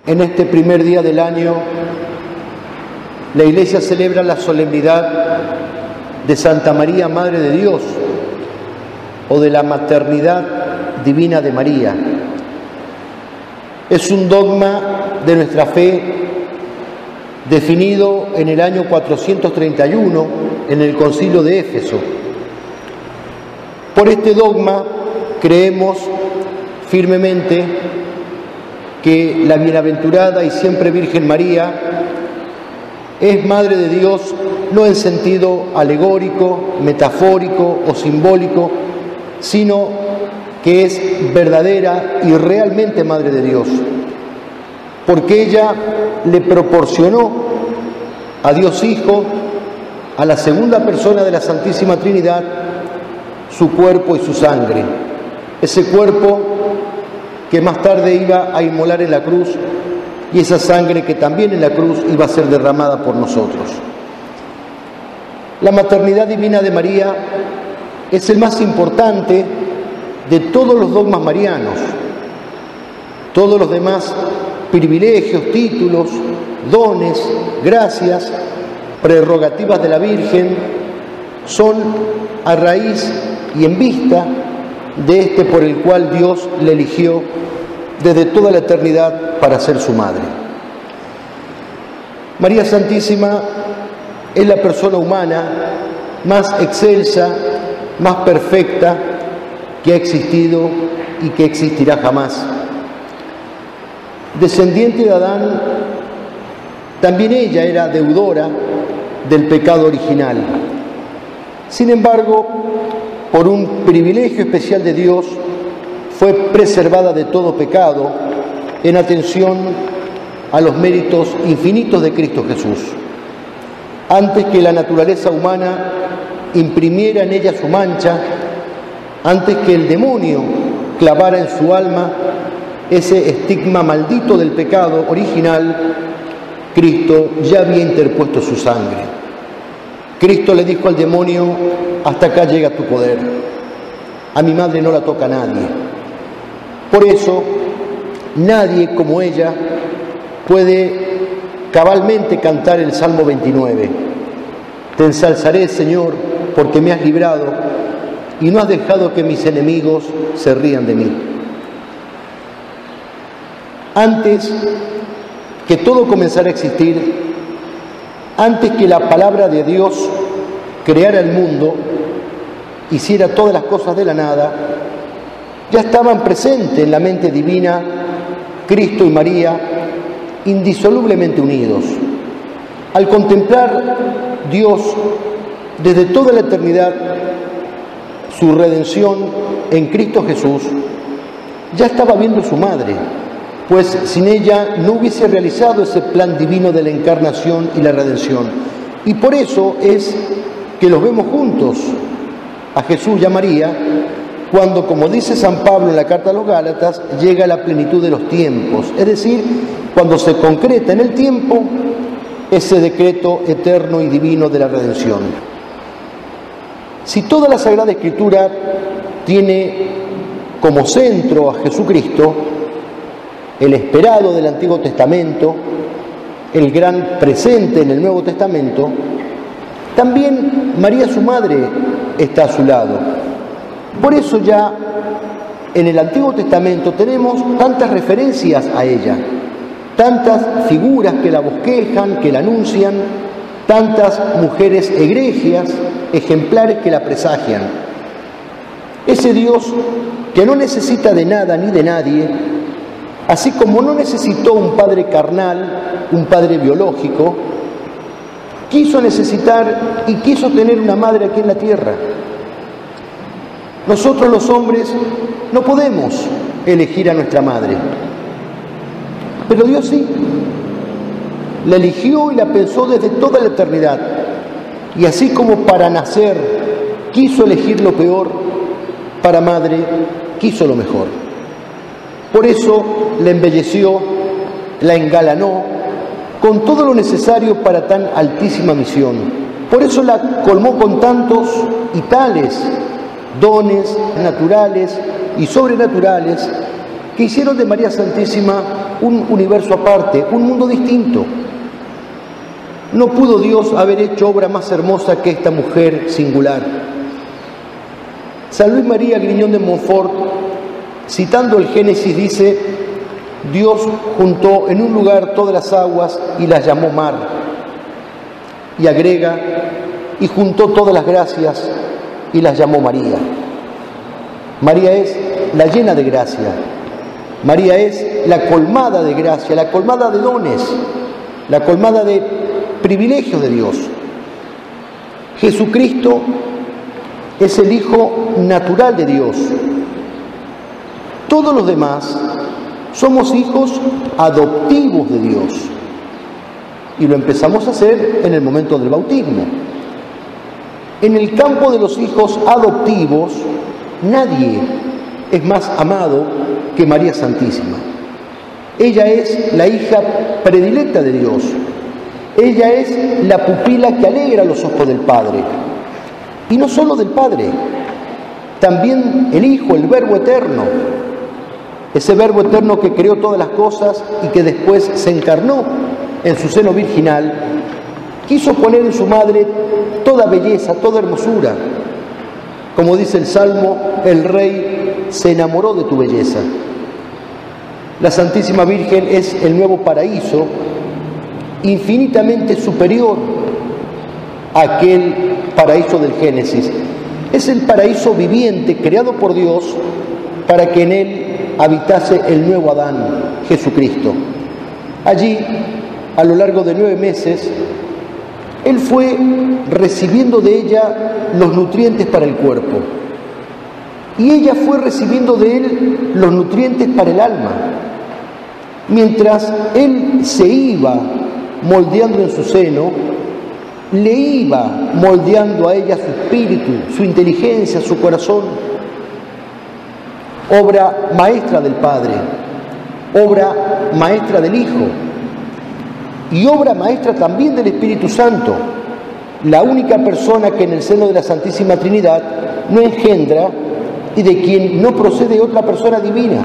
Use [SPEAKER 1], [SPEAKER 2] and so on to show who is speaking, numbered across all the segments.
[SPEAKER 1] En este primer día del año, la Iglesia celebra la solemnidad de Santa María, Madre de Dios, o de la maternidad divina de María. Es un dogma de nuestra fe definido en el año 431 en el Concilio de Éfeso. Por este dogma creemos firmemente que la bienaventurada y siempre Virgen María es Madre de Dios, no en sentido alegórico, metafórico o simbólico, sino que es verdadera y realmente Madre de Dios, porque ella le proporcionó a Dios Hijo, a la segunda persona de la Santísima Trinidad, su cuerpo y su sangre. Ese cuerpo que más tarde iba a inmolar en la cruz y esa sangre que también en la cruz iba a ser derramada por nosotros. La maternidad divina de María es el más importante de todos los dogmas marianos. Todos los demás privilegios, títulos, dones, gracias, prerrogativas de la Virgen son a raíz y en vista de este por el cual Dios le eligió desde toda la eternidad para ser su madre. María Santísima es la persona humana más excelsa, más perfecta que ha existido y que existirá jamás. Descendiente de Adán, también ella era deudora del pecado original. Sin embargo, por un privilegio especial de Dios, fue preservada de todo pecado en atención a los méritos infinitos de Cristo Jesús. Antes que la naturaleza humana imprimiera en ella su mancha, antes que el demonio clavara en su alma ese estigma maldito del pecado original, Cristo ya había interpuesto su sangre. Cristo le dijo al demonio: hasta acá llega tu poder, a mi madre no la toca nadie. Por eso, nadie como ella puede cabalmente cantar el Salmo 29. Te ensalzaré, Señor, porque me has librado y no has dejado que mis enemigos se rían de mí. Antes que todo comenzara a existir, antes que la palabra de Dios creara el mundo, hiciera todas las cosas de la nada, ya estaban presentes en la mente divina Cristo y María, indisolublemente unidos. Al contemplar Dios desde toda la eternidad su redención en Cristo Jesús, ya estaba viendo su madre, pues sin ella no hubiese realizado ese plan divino de la encarnación y la redención. Y por eso es que los vemos juntos, a Jesús y a María, cuando, como dice San Pablo en la carta a los Gálatas, llega la plenitud de los tiempos, es decir, cuando se concreta en el tiempo ese decreto eterno y divino de la redención. Si toda la Sagrada Escritura tiene como centro a Jesucristo, el esperado del Antiguo Testamento, el gran presente en el Nuevo Testamento, también María, su madre, está a su lado. Por eso ya en el Antiguo Testamento tenemos tantas referencias a ella, tantas figuras que la bosquejan, que la anuncian, tantas mujeres egregias, ejemplares que la presagian. Ese Dios que no necesita de nada ni de nadie, así como no necesitó un padre carnal, un padre biológico, quiso necesitar y quiso tener una madre aquí en la tierra. Nosotros los hombres no podemos elegir a nuestra madre, pero Dios sí. La eligió y la pensó desde toda la eternidad. Y así como para nacer quiso elegir lo peor, para madre quiso lo mejor. Por eso la embelleció, la engalanó con todo lo necesario para tan altísima misión. Por eso la colmó con tantos y tales dones naturales y sobrenaturales que hicieron de María Santísima un universo aparte, un mundo distinto. No pudo Dios haber hecho obra más hermosa que esta mujer singular. San Luis María Griñón de Montfort, citando el Génesis, dice: Dios juntó en un lugar todas las aguas y las llamó mar. Y agrega: y juntó todas las gracias y las llamó María. María es la llena de gracia. María es la colmada de gracia, la colmada de dones, la colmada de privilegios de Dios. Jesucristo es el Hijo natural de Dios. Todos los demás somos hijos adoptivos de Dios. Y lo empezamos a hacer en el momento del bautismo. En el campo de los hijos adoptivos, nadie es más amado que María Santísima. Ella es la hija predilecta de Dios. Ella es la pupila que alegra los ojos del Padre. Y no solo del Padre, también el Hijo, el Verbo eterno. Ese Verbo eterno que creó todas las cosas y que después se encarnó en su seno virginal, quiso poner en su madre toda belleza, toda hermosura. Como dice el Salmo, el Rey se enamoró de tu belleza. La Santísima Virgen es el nuevo paraíso, infinitamente superior a aquel paraíso del Génesis. Es el paraíso viviente creado por Dios para que en él habitase el nuevo Adán, Jesucristo. Allí, a lo largo de 9 meses, Él fue recibiendo de ella los nutrientes para el cuerpo. Y ella fue recibiendo de Él los nutrientes para el alma. Mientras Él se iba moldeando en su seno, le iba moldeando a ella su espíritu, su inteligencia, su corazón. Obra maestra del Padre, obra maestra del Hijo y obra maestra también del Espíritu Santo, la única persona que en el seno de la Santísima Trinidad no engendra y de quien no procede otra persona divina.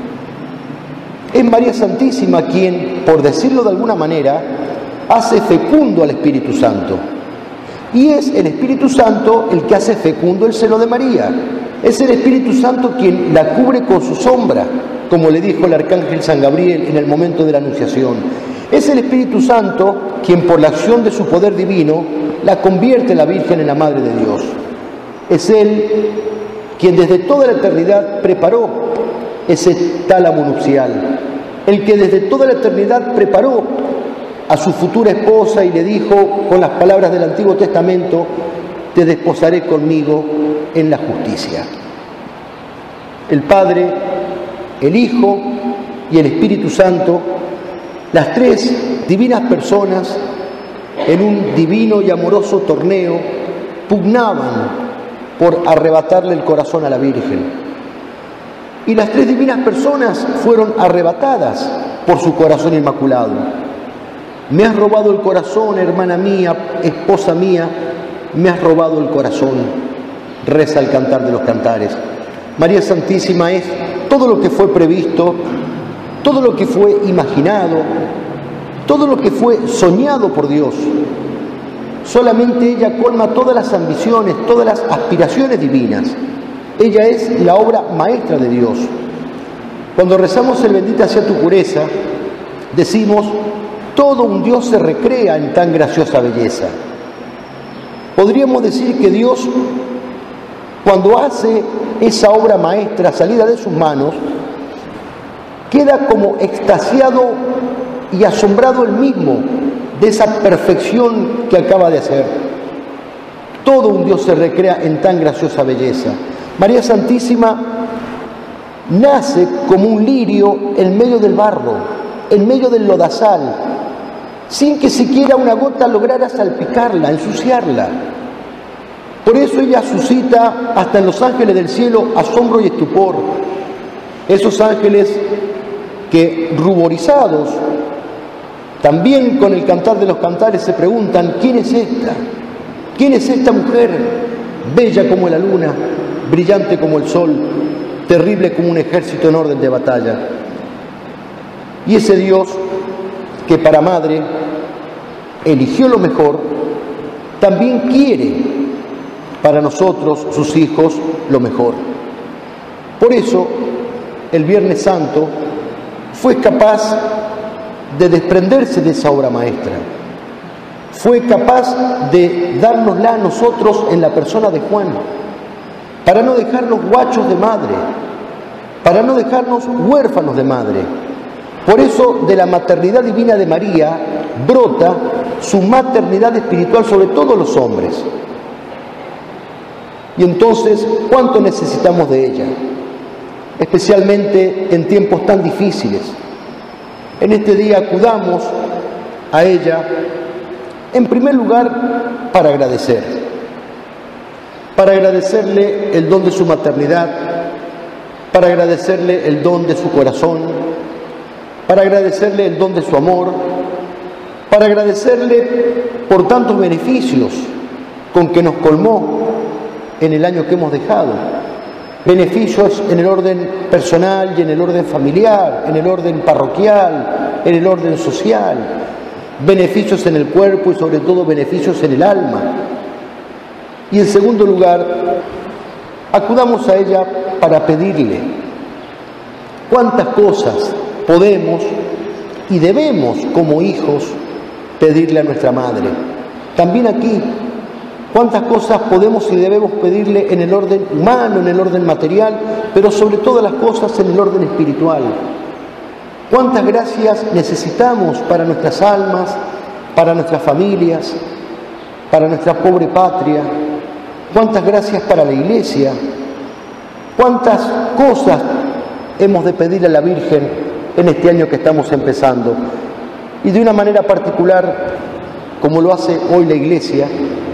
[SPEAKER 1] Es María Santísima quien, por decirlo de alguna manera, hace fecundo al Espíritu Santo. Y es el Espíritu Santo el que hace fecundo el seno de María. Es el Espíritu Santo quien la cubre con su sombra, como le dijo el arcángel San Gabriel en el momento de la Anunciación. Es el Espíritu Santo quien, por la acción de su poder divino, la convierte en la Virgen en la Madre de Dios. Es Él quien desde toda la eternidad preparó ese tálamo nupcial, el que desde toda la eternidad preparó a su futura esposa y le dijo con las palabras del Antiguo Testamento: te desposaré conmigo en la justicia. El Padre, el Hijo y el Espíritu Santo, las tres divinas personas, en un divino y amoroso torneo, pugnaban por arrebatarle el corazón a la Virgen. Y las tres divinas personas fueron arrebatadas por su corazón inmaculado. Me has robado el corazón, hermana mía, esposa mía, me has robado el corazón, reza el Cantar de los Cantares. María Santísima es todo lo que fue previsto, todo lo que fue imaginado, todo lo que fue soñado por Dios. Solamente ella colma todas las ambiciones, todas las aspiraciones divinas. Ella es la obra maestra de Dios. Cuando rezamos el Bendita sea tu pureza, decimos: todo un Dios se recrea en tan graciosa belleza. Podríamos decir que Dios, cuando hace esa obra maestra salida de sus manos, queda como extasiado y asombrado él mismo de esa perfección que acaba de hacer. Todo un Dios se recrea en tan graciosa belleza. María Santísima nace como un lirio en medio del barro, en medio del lodazal, sin que siquiera una gota lograra salpicarla, ensuciarla. Por eso ella suscita hasta en los ángeles del cielo asombro y estupor. Esos ángeles que, ruborizados, también con el Cantar de los Cantares, se preguntan: ¿quién es esta? ¿Quién es esta mujer? Bella como la luna, brillante como el sol, terrible como un ejército en orden de batalla. Y ese Dios que para madre eligió lo mejor, también quiere para nosotros, sus hijos, lo mejor. Por eso, el Viernes Santo fue capaz de desprenderse de esa obra maestra. Fue capaz de dárnosla a nosotros en la persona de Juan, para no dejarnos guachos de madre, para no dejarnos huérfanos de madre. Por eso, de la maternidad divina de María brota su maternidad espiritual sobre todos los hombres. Y entonces, ¿cuánto necesitamos de ella? Especialmente en tiempos tan difíciles. En este día acudamos a ella, en primer lugar, para agradecerle el don de su maternidad, para agradecerle el don de su corazón, para agradecerle el don de su amor, para agradecerle por tantos beneficios con que nos colmó en el año que hemos dejado. Beneficios en el orden personal y en el orden familiar, en el orden parroquial, en el orden social, beneficios en el cuerpo y sobre todo beneficios en el alma. Y en segundo lugar, acudamos a ella para pedirle cuántas cosas podemos y debemos como hijos pedirle a nuestra madre. También aquí, cuántas cosas podemos y debemos pedirle en el orden humano, en el orden material, pero sobre todas las cosas en el orden espiritual. Cuántas gracias necesitamos para nuestras almas, para nuestras familias, para nuestra pobre patria. Cuántas gracias para la Iglesia. Cuántas cosas hemos de pedirle a la Virgen en este año que estamos empezando. Y de una manera particular, como lo hace hoy la Iglesia,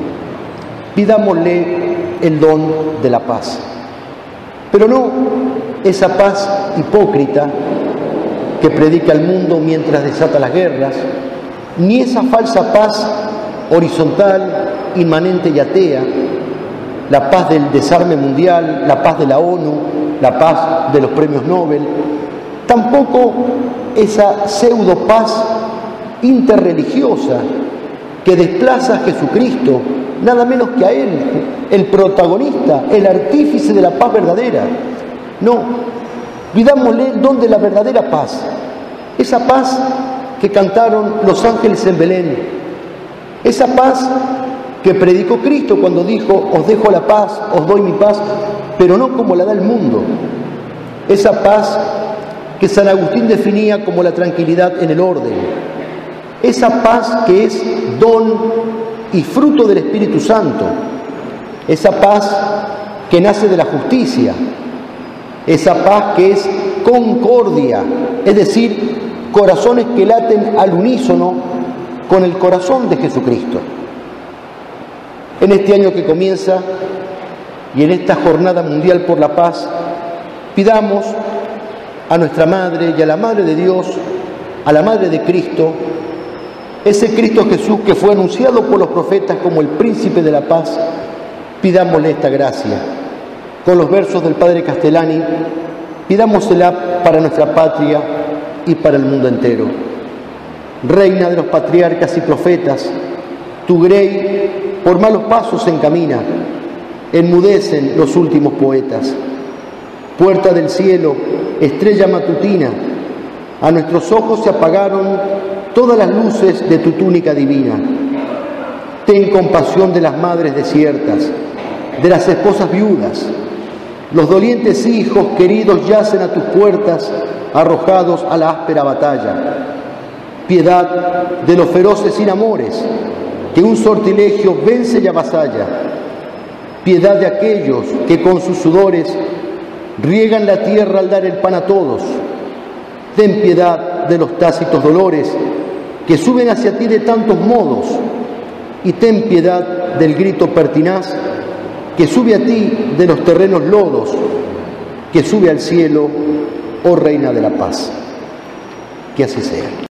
[SPEAKER 1] pidámosle el don de la paz. Pero no esa paz hipócrita que predica el mundo mientras desata las guerras, ni esa falsa paz horizontal, inmanente y atea, la paz del desarme mundial, la paz de la ONU, la paz de los premios Nobel, tampoco esa pseudo paz interreligiosa que desplaza a Jesucristo, nada menos que a Él, el protagonista, el artífice de la paz verdadera. No, pidámosle el don de la verdadera paz, esa paz que cantaron los ángeles en Belén, esa paz que predicó Cristo cuando dijo: os dejo la paz, os doy mi paz, pero no como la da el mundo. Esa paz que San Agustín definía como la tranquilidad en el orden. Esa paz que es don y fruto del Espíritu Santo. Esa paz que nace de la justicia. Esa paz que es concordia, es decir, corazones que laten al unísono con el corazón de Jesucristo. En este año que comienza y en esta jornada mundial por la paz, pidamos a nuestra Madre y a la Madre de Dios, a la Madre de Cristo, ese Cristo Jesús que fue anunciado por los profetas como el príncipe de la paz, pidámosle esta gracia. Con los versos del Padre Castellani, pidámosela para nuestra patria y para el mundo entero. Reina de los patriarcas y profetas, tu grey por malos pasos se encamina, enmudecen los últimos poetas. Puerta del cielo, estrella matutina, a nuestros ojos se apagaron todas las luces de tu túnica divina. Ten compasión de las madres desiertas, de las esposas viudas. Los dolientes hijos queridos yacen a tus puertas, arrojados a la áspera batalla. Piedad de los feroces sin amores, que un sortilegio vence y avasalla. Piedad de aquellos que con sus sudores riegan la tierra al dar el pan a todos. Ten piedad de los tácitos dolores que suben hacia ti de tantos modos, y ten piedad del grito pertinaz que sube a ti de los terrenos lodos, que sube al cielo, oh Reina de la Paz. Que así sea.